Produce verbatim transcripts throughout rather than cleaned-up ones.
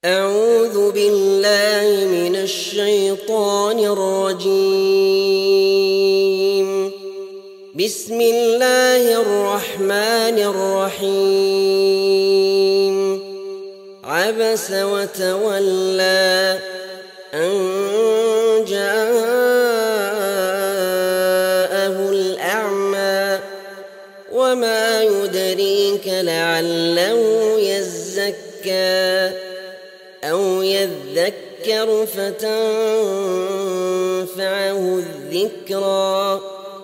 أعوذ بالله من الشيطان الرجيم. بسم الله الرحمن الرحيم. عبس وتولى أن جاءه الأعمى وما يدريك لعله يزكى أو يذكر فتنفعه الذكرى.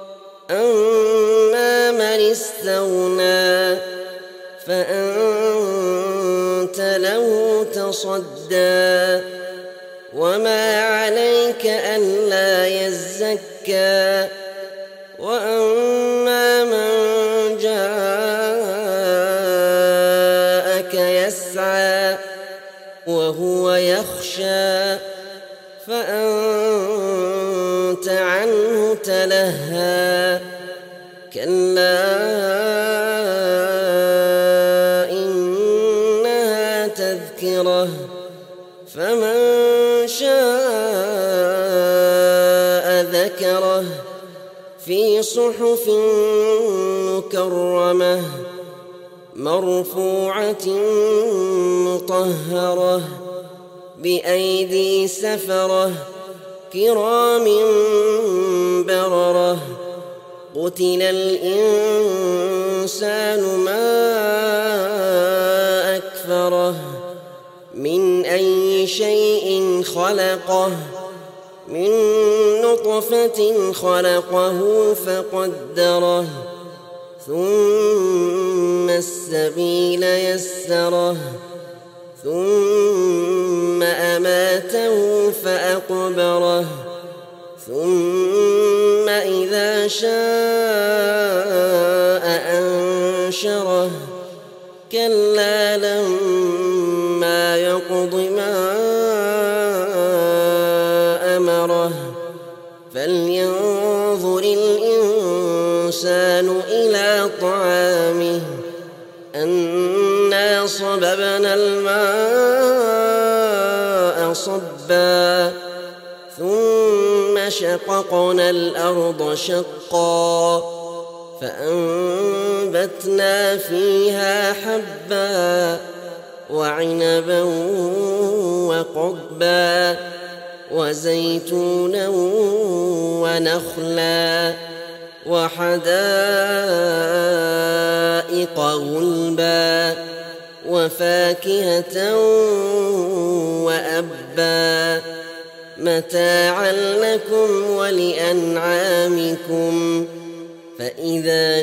أما من استغنى فأنت له تصدى وما عليك ألا يزكى. وأما من جاءك يسعى وهو يخشى فأنت عنه تلهى. كلا إنها تذكرة فمن شاء ذكره في صحف مكرمة مرفوعة مطهرة بأيدي سفرة كرام بررة. قتل الإنسان ما أكفره من أي شيء خلقه من نطفة خلقه فقدره ثم السبيل يسره ثم أماته فأقبره ثم إذا شاء أنشره. كلا لما يقض ما أمره فلينظر الإنسان إلى طعامه أنا صببنا الماء صبا ثم شققنا الأرض شقا فأنبتنا فيها حبا وعنبا وقضبا وزيتونا ونخلا وحدائق غلبا وفاكهة وأبا متاعا لكم ولأنعامكم. فإذا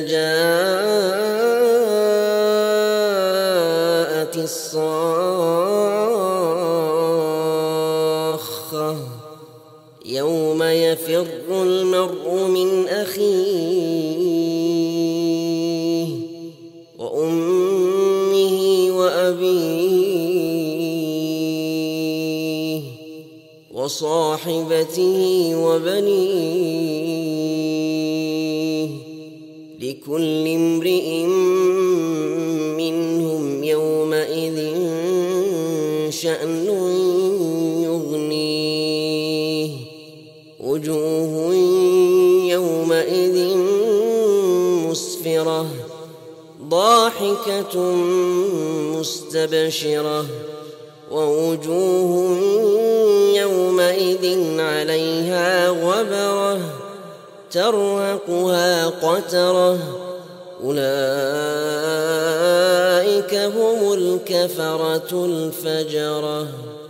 جاءت الصاخة يوم يفر المرء من أخيه وأمه وأبيه وصاحبته وبنيه لكل امرئ منهم يومئذ شأن يغنيه. وجوه يومئذ مسفرة ضاحكة مستبشرة ووجوه يومئذ عليها غبرة ترهقها قترة. أولئك هم الكفرة الفجرة.